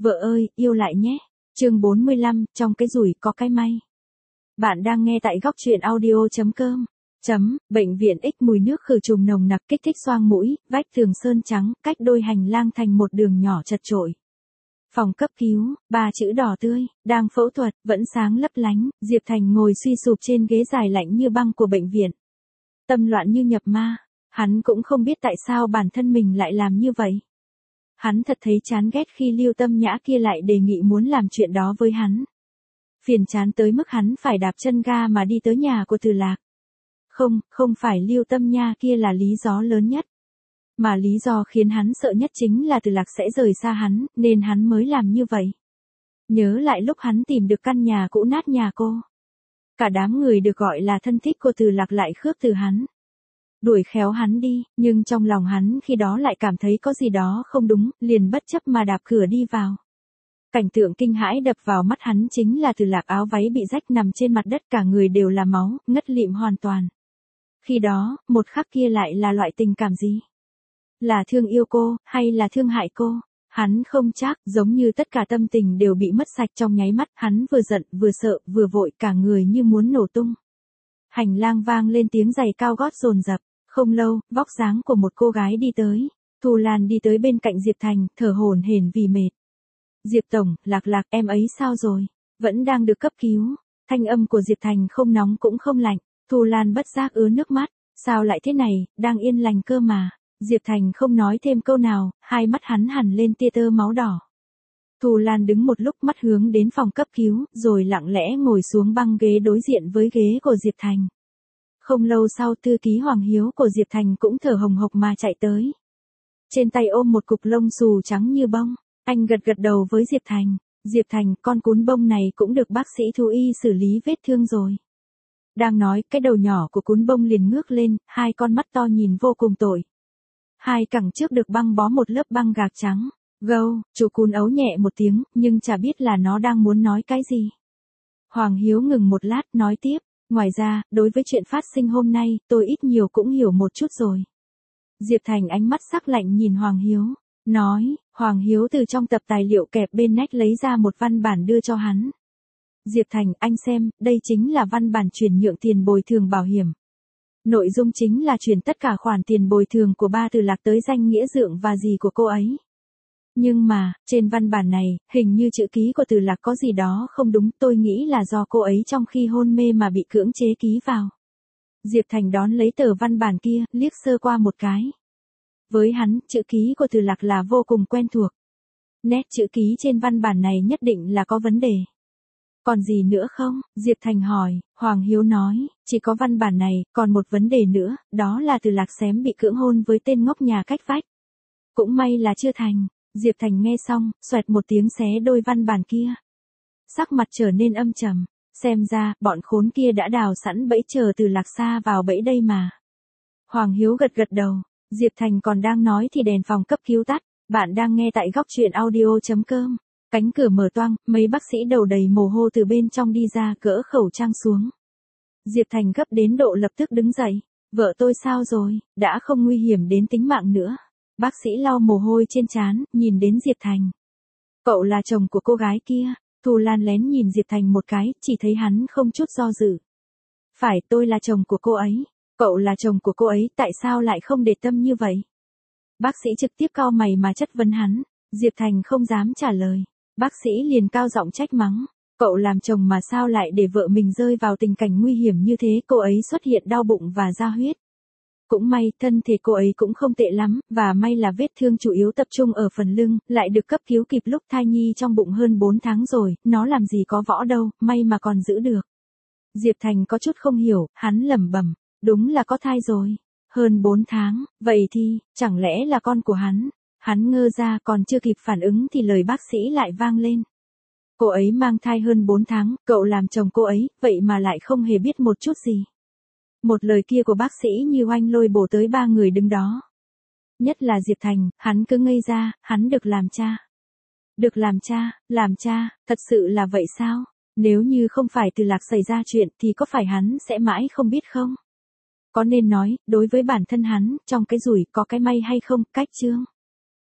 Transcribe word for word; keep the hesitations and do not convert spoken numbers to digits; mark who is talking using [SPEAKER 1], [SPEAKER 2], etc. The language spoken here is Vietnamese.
[SPEAKER 1] Vợ ơi, yêu lại nhé. Chương bốn mươi lăm, trong cái rủi có cái may. Bạn đang nghe tại góc truyện audio chấm com. Chấm, bệnh viện X mùi nước khử trùng nồng nặc kích thích xoang mũi, vách tường sơn trắng, cách đôi hành lang thành một đường nhỏ chật chội. Phòng cấp cứu, ba chữ đỏ tươi, đang phẫu thuật, vẫn sáng lấp lánh, Diệp Thành ngồi suy sụp trên ghế dài lạnh như băng của bệnh viện. Tâm loạn như nhập ma, hắn cũng không biết tại sao bản thân mình lại làm như vậy. Hắn thật thấy chán ghét khi Lưu Tâm Nhã kia lại đề nghị muốn làm chuyện đó với hắn. Phiền chán tới mức hắn phải đạp chân ga mà đi tới nhà của Từ Lạc. Không, không phải Lưu Tâm Nhã kia là lý do lớn nhất. Mà lý do khiến hắn sợ nhất chính là Từ Lạc sẽ rời xa hắn, nên hắn mới làm như vậy. Nhớ lại lúc hắn tìm được căn nhà cũ nát nhà cô. Cả đám người được gọi là thân thích của Từ Lạc lại khước từ hắn. Đuổi khéo hắn đi, nhưng trong lòng hắn khi đó lại cảm thấy có gì đó không đúng, liền bất chấp mà đạp cửa đi vào. Cảnh tượng kinh hãi đập vào mắt hắn chính là Từ Lạc áo váy bị rách nằm trên mặt đất, cả người đều là máu, ngất lịm hoàn toàn. Khi đó, một khắc kia lại là loại tình cảm gì? Là thương yêu cô, hay là thương hại cô? Hắn không chắc, giống như tất cả tâm tình đều bị mất sạch trong nháy mắt, hắn vừa giận, vừa sợ, vừa vội, cả người như muốn nổ tung. Hành lang vang lên tiếng giày cao gót dồn dập. Không lâu, vóc dáng của một cô gái đi tới. Thu Lan đi tới bên cạnh Diệp Thành, thở hổn hển vì mệt. Diệp Tổng, Lạc Lạc, em ấy sao rồi? Vẫn đang được cấp cứu. Thanh âm của Diệp Thành không nóng cũng không lạnh. Thu Lan bất giác ứa nước mắt. Sao lại thế này, đang yên lành cơ mà. Diệp Thành không nói thêm câu nào, hai mắt hắn hẳn lên tia tơ máu đỏ. Thu Lan đứng một lúc, mắt hướng đến phòng cấp cứu, rồi lặng lẽ ngồi xuống băng ghế đối diện với ghế của Diệp Thành. Không lâu sau, thư ký Hoàng Hiếu của Diệp Thành cũng thở hồng hộc mà chạy tới. Trên tay ôm một cục lông xù trắng như bông, anh gật gật đầu với Diệp Thành. Diệp Thành, con cún bông này cũng được bác sĩ thú y xử lý vết thương rồi. Đang nói, cái đầu nhỏ của cún bông liền ngước lên, hai con mắt to nhìn vô cùng tội. Hai cẳng trước được băng bó một lớp băng gạc trắng. Gâu, chú cún ấu nhẹ một tiếng, nhưng chả biết là nó đang muốn nói cái gì. Hoàng Hiếu ngừng một lát, nói tiếp. Ngoài ra, đối với chuyện phát sinh hôm nay, tôi ít nhiều cũng hiểu một chút rồi. Diệp Thành ánh mắt sắc lạnh nhìn Hoàng Hiếu, nói, Hoàng Hiếu từ trong tập tài liệu kẹp bên nách lấy ra một văn bản đưa cho hắn. Diệp Thành, anh xem, đây chính là văn bản chuyển nhượng tiền bồi thường bảo hiểm. Nội dung chính là chuyển tất cả khoản tiền bồi thường của ba Từ Lạc tới danh nghĩa dượng và dì của cô ấy. Nhưng mà, trên văn bản này, hình như chữ ký của Từ Lạc có gì đó không đúng, tôi nghĩ là do cô ấy trong khi hôn mê mà bị cưỡng chế ký vào. Diệp Thành đón lấy tờ văn bản kia, liếc sơ qua một cái. Với hắn, chữ ký của Từ Lạc là vô cùng quen thuộc. Nét chữ ký trên văn bản này nhất định là có vấn đề. Còn gì nữa không? Diệp Thành hỏi. Hoàng Hiếu nói, chỉ có văn bản này, còn một vấn đề nữa, đó là Từ Lạc xém bị cưỡng hôn với tên ngốc nhà cách vách. Cũng may là chưa thành. Diệp Thành nghe xong, xoẹt một tiếng xé đôi văn bản kia. Sắc mặt trở nên âm trầm, xem ra, bọn khốn kia đã đào sẵn bẫy chờ Từ Lạc xa vào bẫy đây mà. Hoàng Hiếu gật gật đầu, Diệp Thành còn đang nói thì đèn phòng cấp cứu tắt, bạn đang nghe tại góc truyện audio chấm com. Cánh cửa mở toang, mấy bác sĩ đầu đầy mồ hôi từ bên trong đi ra, gỡ khẩu trang xuống. Diệp Thành gấp đến độ lập tức đứng dậy, vợ tôi sao rồi, đã không nguy hiểm đến tính mạng nữa. Bác sĩ lau mồ hôi trên trán, nhìn đến Diệp Thành. Cậu là chồng của cô gái kia. Thu Lan lén nhìn Diệp Thành một cái, chỉ thấy hắn không chút do dự. Phải, tôi là chồng của cô ấy. Cậu là chồng của cô ấy, tại sao lại không để tâm như vậy? Bác sĩ trực tiếp cau mày mà chất vấn hắn. Diệp Thành không dám trả lời. Bác sĩ liền cao giọng trách mắng. Cậu làm chồng mà sao lại để vợ mình rơi vào tình cảnh nguy hiểm như thế? Cô ấy xuất hiện đau bụng và ra huyết. Cũng may, thân thể cô ấy cũng không tệ lắm, và may là vết thương chủ yếu tập trung ở phần lưng, lại được cấp cứu kịp lúc thai nhi trong bụng hơn bốn tháng rồi, nó làm gì có võ đâu, may mà còn giữ được. Diệp Thành có chút không hiểu, hắn lẩm bẩm, đúng là có thai rồi, hơn bốn tháng, vậy thì, chẳng lẽ là con của hắn? Hắn ngơ ra, còn chưa kịp phản ứng thì lời bác sĩ lại vang lên. Cô ấy mang thai hơn bốn tháng, cậu làm chồng cô ấy, vậy mà lại không hề biết một chút gì. Một lời kia của bác sĩ như oanh lôi bổ tới ba người đứng đó. Nhất là Diệp Thành, hắn cứ ngây ra, hắn được làm cha. Được làm cha, làm cha, thật sự là vậy sao? Nếu như không phải Từ Lạc xảy ra chuyện thì có phải hắn sẽ mãi không biết không? Có nên nói, đối với bản thân hắn, trong cái rủi có cái may hay không, cách chương.